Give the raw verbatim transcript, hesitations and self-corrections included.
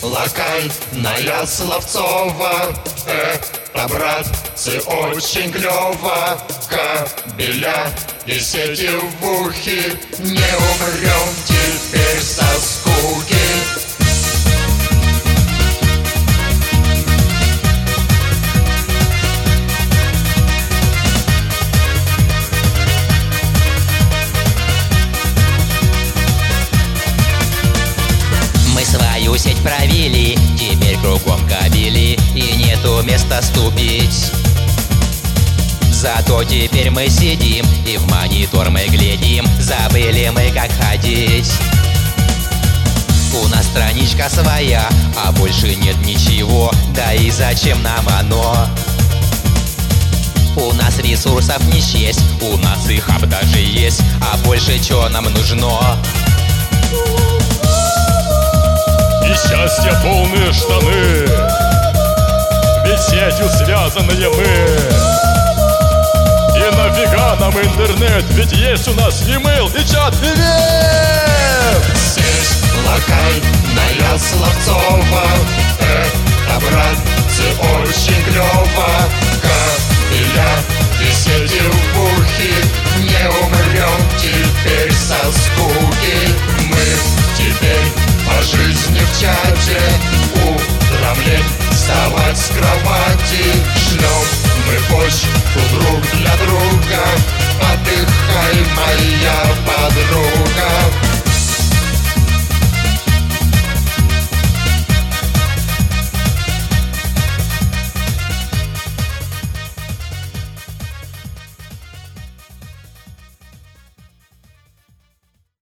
локальная Словцова. Это, братцы, очень клёво. Кабеля и сети в ухе, не умрем теперь со скуки. Свою сеть провели, теперь кругом кабели, и нету места ступить. Зато теперь мы сидим и в монитор мы глядим, забыли мы, как ходить. У нас страничка своя, а больше нет ничего, да и зачем нам оно? У нас ресурсов не счесть, у нас и хаб даже есть, а больше чё нам нужно? И счастья полные штаны, ведь сетью связанные мы. И нафига нам интернет, ведь есть у нас e-mail и чат, и веб. Сеть локальная Словцова. Это, братцы, очень клёво. Кабеля и сеть